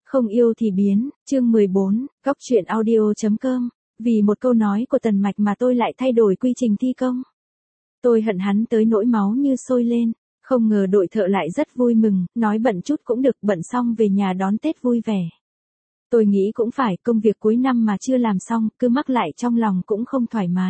Không yêu thì biến, chương 14, góc truyện audio.com. Vì một câu nói của Tần Mạch mà tôi lại thay đổi quy trình thi công. Tôi hận hắn tới nỗi máu như sôi lên, không ngờ đội thợ lại rất vui mừng, nói bận chút cũng được, bận xong về nhà đón Tết vui vẻ. Tôi nghĩ cũng phải, công việc cuối năm mà chưa làm xong, cứ mắc lại trong lòng cũng không thoải mái.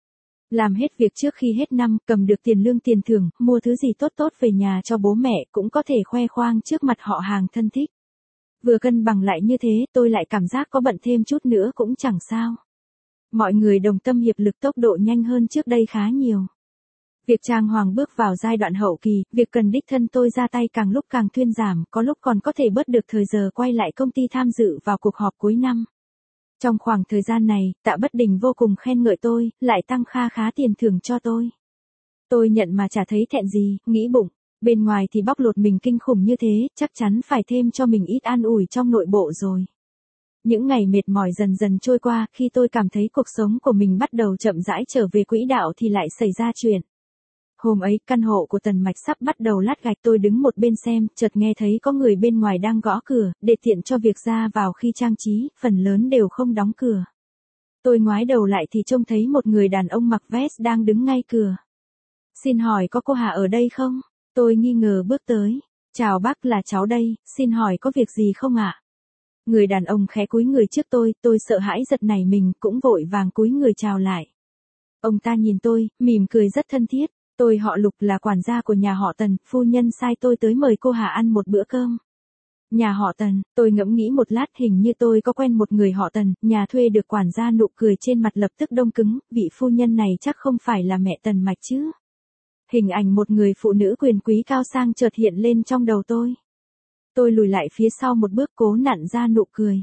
Làm hết việc trước khi hết năm, cầm được tiền lương tiền thưởng, mua thứ gì tốt tốt về nhà cho bố mẹ, cũng có thể khoe khoang trước mặt họ hàng thân thích. Vừa cân bằng lại như thế, tôi lại cảm giác có bận thêm chút nữa cũng chẳng sao. Mọi người đồng tâm hiệp lực, tốc độ nhanh hơn trước đây khá nhiều. Việc trang hoàng bước vào giai đoạn hậu kỳ, việc cần đích thân tôi ra tay càng lúc càng thuyên giảm, có lúc còn có thể bớt được thời giờ quay lại công ty tham dự vào cuộc họp cuối năm. Trong khoảng thời gian này, Tạ Bất Đình vô cùng khen ngợi tôi, lại tăng kha khá tiền thưởng cho tôi. Tôi nhận mà chả thấy thẹn gì, nghĩ bụng, bên ngoài thì bóc lột mình kinh khủng như thế, chắc chắn phải thêm cho mình ít an ủi trong nội bộ rồi. Những ngày mệt mỏi dần dần trôi qua, khi tôi cảm thấy cuộc sống của mình bắt đầu chậm rãi trở về quỹ đạo thì lại xảy ra chuyện. Hôm ấy, căn hộ của Tần Mạch sắp bắt đầu lát gạch, tôi đứng một bên xem, chợt nghe thấy có người bên ngoài đang gõ cửa, để tiện cho việc ra vào khi trang trí, phần lớn đều không đóng cửa. Tôi ngoái đầu lại thì trông thấy một người đàn ông mặc vest đang đứng ngay cửa. Xin hỏi có cô Hà ở đây không? Tôi nghi ngờ bước tới. Chào bác, là cháu đây, xin hỏi có việc gì không ạ? Người đàn ông khẽ cúi người trước tôi sợ hãi giật nảy mình, cũng vội vàng cúi người chào lại. Ông ta nhìn tôi, mỉm cười rất thân thiết. Tôi họ Lục, là quản gia của nhà họ Tần, phu nhân sai tôi tới mời cô Hà ăn một bữa cơm. Nhà họ Tần, tôi ngẫm nghĩ một lát, hình như tôi có quen một người họ Tần, nhà thuê được quản gia. Nụ cười trên mặt lập tức đông cứng, vị phu nhân này chắc không phải là mẹ Tần Mạch chứ. Hình ảnh một người phụ nữ quyền quý cao sang chợt hiện lên trong đầu tôi. Tôi lùi lại phía sau một bước, cố nặn ra nụ cười.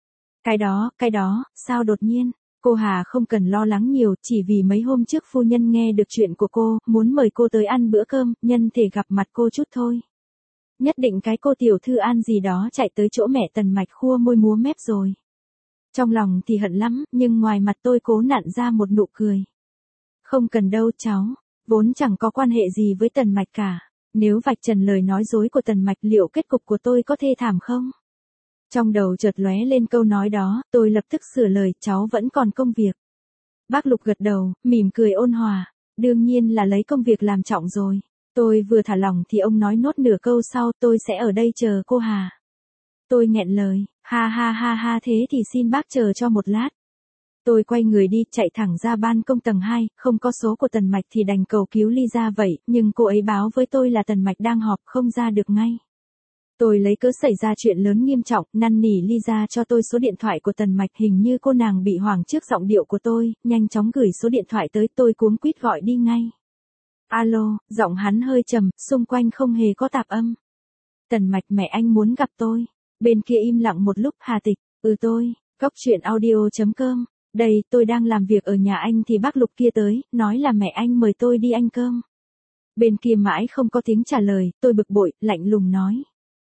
Cái đó, sao đột nhiên? Cô Hà không cần lo lắng nhiều, chỉ vì mấy hôm trước phu nhân nghe được chuyện của cô, muốn mời cô tới ăn bữa cơm, nhân thể gặp mặt cô chút thôi. Nhất định cái cô tiểu thư An gì đó chạy tới chỗ mẹ Tần Mạch khua môi múa mép rồi. Trong lòng thì hận lắm, nhưng ngoài mặt tôi cố nặn ra một nụ cười. Không cần đâu cháu, vốn chẳng có quan hệ gì với Tần Mạch cả. Nếu vạch trần lời nói dối của Tần Mạch, liệu kết cục của tôi có thê thảm không? Trong đầu chợt lóe lên câu nói đó, tôi lập tức sửa lời, cháu vẫn còn công việc. Bác Lục gật đầu, mỉm cười ôn hòa. Đương nhiên là lấy công việc làm trọng rồi. Tôi vừa thả lỏng thì ông nói nốt nửa câu sau, tôi sẽ ở đây chờ cô Hà. Tôi nghẹn lời, ha, thế thì xin bác chờ cho một lát. Tôi quay người đi, chạy thẳng ra ban công tầng 2, không có số của Tần Mạch thì đành cầu cứu Lisa vậy, nhưng cô ấy báo với tôi là Tần Mạch đang họp, không ra được ngay. Tôi lấy cớ xảy ra chuyện lớn nghiêm trọng, năn nỉ Lisa cho tôi số điện thoại của Tần Mạch, hình như cô nàng bị hoảng trước giọng điệu của tôi, nhanh chóng gửi số điện thoại tới, tôi cuống quýt gọi đi ngay. Alo, giọng hắn hơi trầm, xung quanh không hề có tạp âm. Tần Mạch, mẹ anh muốn gặp tôi. Bên kia im lặng một lúc, Hà Tịch, tôi, góc truyện audio.com. Đây, tôi đang làm việc ở nhà anh thì bác Lục kia tới, nói là mẹ anh mời tôi đi ăn cơm. Bên kia mãi không có tiếng trả lời, tôi bực bội, lạnh lùng nói.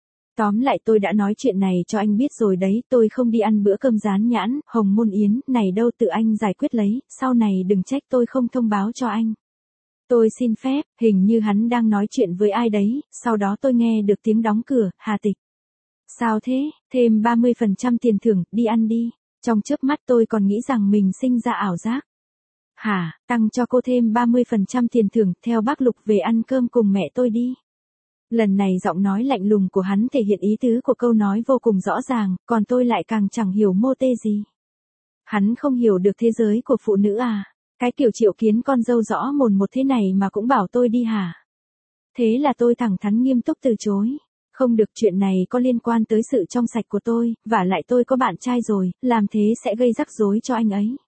Tóm lại tôi đã nói chuyện này cho anh biết rồi đấy, tôi không đi ăn bữa cơm rán nhãn, hồng môn yến, này đâu, tự anh giải quyết lấy, sau này đừng trách tôi không thông báo cho anh. Tôi xin phép, hình như hắn đang nói chuyện với ai đấy, sau đó tôi nghe được tiếng đóng cửa, Hà Tịch. Sao thế, thêm 30% tiền thưởng, đi ăn đi. Trong chớp mắt tôi còn nghĩ rằng mình sinh ra ảo giác. Hả, tăng cho cô thêm 30% tiền thưởng, theo bác Lục về ăn cơm cùng mẹ tôi đi. Lần này giọng nói lạnh lùng của hắn thể hiện ý tứ của câu nói vô cùng rõ ràng, còn tôi lại càng chẳng hiểu mô tê gì. Hắn không hiểu được thế giới của phụ nữ à? Cái kiểu triệu kiến con dâu rõ mồn một thế này mà cũng bảo tôi đi hả? Thế là tôi thẳng thắn nghiêm túc từ chối. Không được, chuyện này có liên quan tới sự trong sạch của tôi, vả lại tôi có bạn trai rồi, làm thế sẽ gây rắc rối cho anh ấy.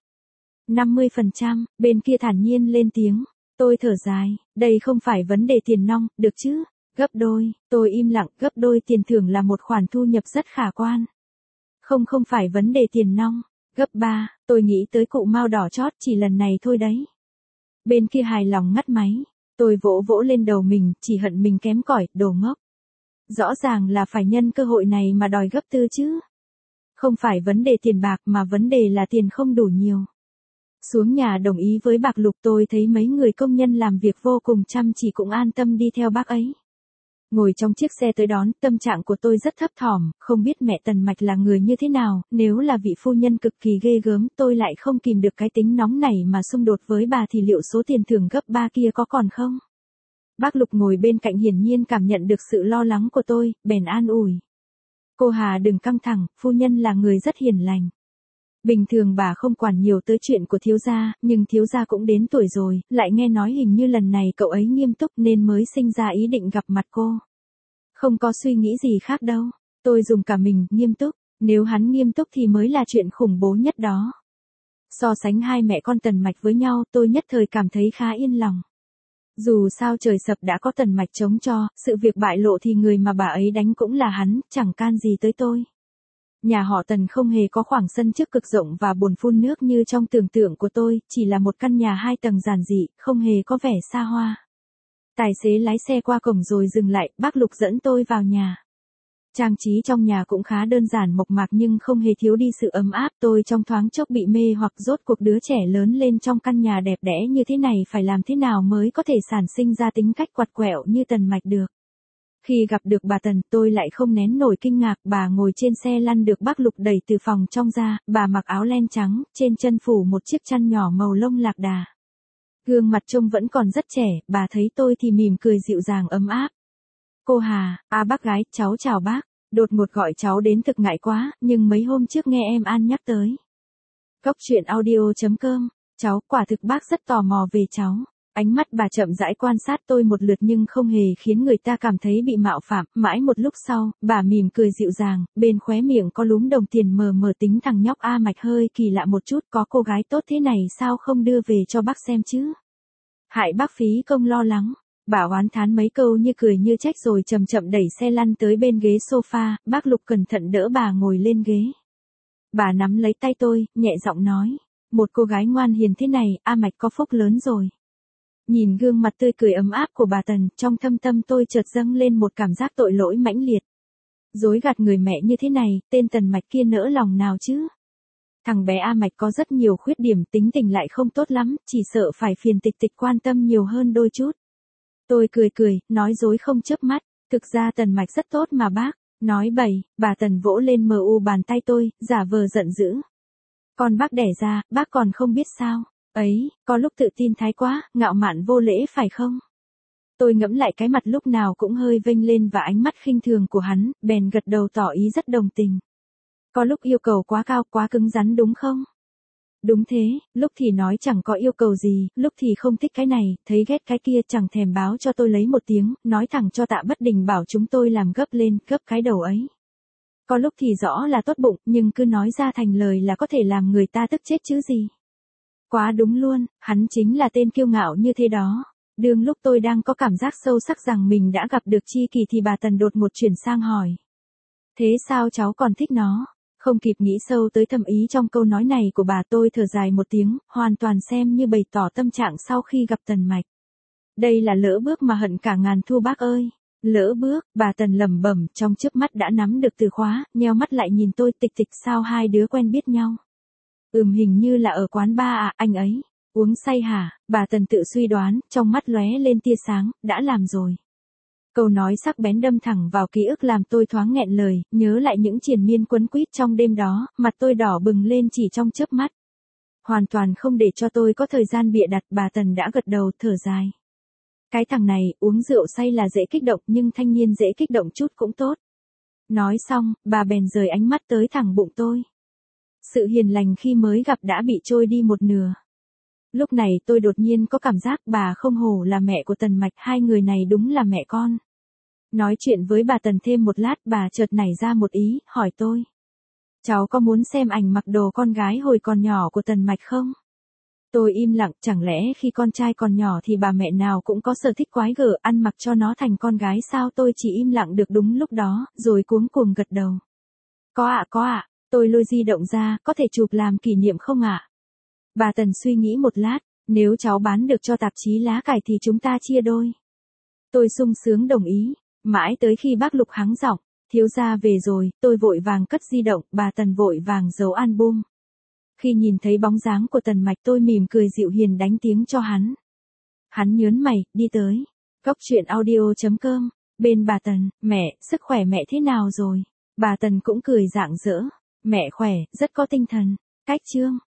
50%, bên kia thản nhiên lên tiếng. Tôi thở dài, đây không phải vấn đề tiền nong, được chứ? Gấp đôi, tôi im lặng, gấp đôi tiền thưởng là một khoản thu nhập rất khả quan. Không phải vấn đề tiền nong. Gấp 3, tôi nghĩ tới cụ Mao đỏ chót, chỉ lần này thôi đấy. Bên kia hài lòng ngắt máy, tôi vỗ vỗ lên đầu mình, chỉ hận mình kém cỏi, đồ ngốc. Rõ ràng là phải nhân cơ hội này mà đòi gấp 4 chứ. Không phải vấn đề tiền bạc mà vấn đề là tiền không đủ nhiều. Xuống nhà đồng ý với bác Lục, tôi thấy mấy người công nhân làm việc vô cùng chăm chỉ cũng an tâm đi theo bác ấy. Ngồi trong chiếc xe tới đón, tâm trạng của tôi rất thấp thỏm, không biết mẹ Tần Mạch là người như thế nào, nếu là vị phu nhân cực kỳ ghê gớm, tôi lại không kìm được cái tính nóng này mà xung đột với bà thì liệu số tiền thưởng gấp 3 kia có còn không? Bác Lục ngồi bên cạnh hiển nhiên cảm nhận được sự lo lắng của tôi, bèn an ủi. Cô Hà đừng căng thẳng, phu nhân là người rất hiền lành. Bình thường bà không quản nhiều tới chuyện của thiếu gia, nhưng thiếu gia cũng đến tuổi rồi, lại nghe nói hình như lần này cậu ấy nghiêm túc nên mới sinh ra ý định gặp mặt cô. Không có suy nghĩ gì khác đâu. Tôi dùng cả mình, nghiêm túc. Nếu hắn nghiêm túc thì mới là chuyện khủng bố nhất đó. So sánh hai mẹ con Tần Mạch với nhau, tôi nhất thời cảm thấy khá yên lòng. Dù sao trời sập đã có Tần Mạch chống cho, sự việc bại lộ thì người mà bà ấy đánh cũng là hắn, chẳng can gì tới tôi. Nhà họ Tần không hề có khoảng sân trước cực rộng và bồn phun nước như trong tưởng tượng của tôi, chỉ là một căn nhà 2 tầng giản dị, không hề có vẻ xa hoa. Tài xế lái xe qua cổng rồi dừng lại, bác Lục dẫn tôi vào nhà. Trang trí trong nhà cũng khá đơn giản mộc mạc nhưng không hề thiếu đi sự ấm áp. Tôi trong thoáng chốc bị mê hoặc rốt cuộc đứa trẻ lớn lên trong căn nhà đẹp đẽ như thế này phải làm thế nào mới có thể sản sinh ra tính cách quặt quẹo như Tần Mạch được. Khi gặp được bà Tần, tôi lại không nén nổi kinh ngạc. Bà ngồi trên xe lăn được bác Lục đẩy từ phòng trong ra, bà mặc áo len trắng, trên chân phủ một chiếc chăn nhỏ màu lông lạc đà. Gương mặt trông vẫn còn rất trẻ, bà thấy tôi thì mỉm cười dịu dàng ấm áp. Cô Hà, bác gái, cháu chào bác. Đột ngột gọi cháu đến thực ngại quá, nhưng mấy hôm trước nghe em An nhắc tới. Cốc truyện audio.com, cháu, quả thực bác rất tò mò về cháu. Ánh mắt bà chậm rãi quan sát tôi một lượt nhưng không hề khiến người ta cảm thấy bị mạo phạm. Mãi một lúc sau, bà mỉm cười dịu dàng, bên khóe miệng có lúm đồng tiền mờ mờ. Tính thằng nhóc A Mạch hơi kỳ lạ một chút, có cô gái tốt thế này sao không đưa về cho bác xem chứ? Hại bác phí công lo lắng. Bà oán thán mấy câu như cười như trách rồi chậm chậm đẩy xe lăn tới bên ghế sofa, bác Lục cẩn thận đỡ bà ngồi lên ghế. Bà nắm lấy tay tôi, nhẹ giọng nói, một cô gái ngoan hiền thế này, A Mạch có phúc lớn rồi. Nhìn gương mặt tươi cười ấm áp của bà Tần, trong thâm tâm tôi chợt dâng lên một cảm giác tội lỗi mãnh liệt. Dối gạt người mẹ như thế này, tên Tần Mạch kia nỡ lòng nào chứ? Thằng bé A Mạch có rất nhiều khuyết điểm, tính tình lại không tốt lắm, chỉ sợ phải phiền Tịch Tịch quan tâm nhiều hơn đôi chút. Tôi cười, nói dối không chớp mắt, thực ra Tần Mạch rất tốt mà bác. Nói bậy, bà Tần vỗ lên bàn tay tôi, giả vờ giận dữ. Con bác đẻ ra, bác còn không biết sao? Ấy, có lúc tự tin thái quá, ngạo mạn vô lễ phải không? Tôi ngẫm lại cái mặt lúc nào cũng hơi vênh lên và ánh mắt khinh thường của hắn, bèn gật đầu tỏ ý rất đồng tình. Có lúc yêu cầu quá cao, quá cứng rắn đúng không? Đúng thế, lúc thì nói chẳng có yêu cầu gì, lúc thì không thích cái này, thấy ghét cái kia, chẳng thèm báo cho tôi lấy một tiếng, nói thẳng cho Tạ Bất Đình bảo chúng tôi làm gấp lên, gấp cái đầu ấy. Có lúc thì rõ là tốt bụng, nhưng cứ nói ra thành lời là có thể làm người ta tức chết chứ gì. Quá đúng luôn, hắn chính là tên kiêu ngạo như thế đó. Đương lúc tôi đang có cảm giác sâu sắc rằng mình đã gặp được tri kỷ thì bà Tần đột một chuyển sang hỏi. Thế sao cháu còn thích nó? Không kịp nghĩ sâu tới thâm ý trong câu nói này của bà, tôi thở dài một tiếng, hoàn toàn xem như bày tỏ tâm trạng sau khi gặp Tần Mạch. Đây là lỡ bước mà hận cả ngàn thu bác ơi. Lỡ bước, bà Tần lẩm bẩm, trong chớp mắt đã nắm được từ khóa, nheo mắt lại nhìn tôi. Tịch Tịch, sao hai đứa quen biết nhau? Hình như là ở quán bar à, anh ấy uống say hả? Bà Tần tự suy đoán, trong mắt lóe lên tia sáng, đã làm rồi. Câu nói sắc bén đâm thẳng vào ký ức làm tôi thoáng nghẹn lời, nhớ lại những triền miên quấn quýt trong đêm đó, mặt tôi đỏ bừng lên chỉ trong chớp mắt. Hoàn toàn không để cho tôi có thời gian bịa đặt, bà Tần đã gật đầu thở dài. Cái thằng này, uống rượu say là dễ kích động nhưng thanh niên dễ kích động chút cũng tốt. Nói xong, bà bèn rời ánh mắt tới thẳng bụng tôi. Sự hiền lành khi mới gặp đã bị trôi đi một nửa. Lúc này tôi đột nhiên có cảm giác bà không hổ là mẹ của Tần Mạch, hai người này đúng là mẹ con. Nói chuyện với bà Tần thêm một lát, bà chợt nảy ra một ý, hỏi tôi. Cháu có muốn xem ảnh mặc đồ con gái hồi còn nhỏ của Tần Mạch không? Tôi im lặng, chẳng lẽ khi con trai còn nhỏ thì bà mẹ nào cũng có sở thích quái gở ăn mặc cho nó thành con gái sao? Tôi chỉ im lặng được đúng lúc đó, rồi cuống cuồng gật đầu. Có ạ. Tôi lôi di động ra, có thể chụp làm kỷ niệm không ạ? Bà Tần suy nghĩ một lát, nếu cháu bán được cho tạp chí lá cải thì chúng ta chia đôi. Tôi sung sướng đồng ý, mãi tới khi bác Lục hắng giọng, thiếu gia về rồi, tôi vội vàng cất di động, bà Tần vội vàng giấu album. Khi nhìn thấy bóng dáng của Tần Mạch tôi mỉm cười dịu hiền đánh tiếng cho hắn. Hắn nhớn mày, đi tới. Cốc truyện audio.com Bên bà Tần, mẹ, sức khỏe mẹ thế nào rồi? Bà Tần cũng cười rạng rỡ. Mẹ khỏe, rất có tinh thần. Cách Trương.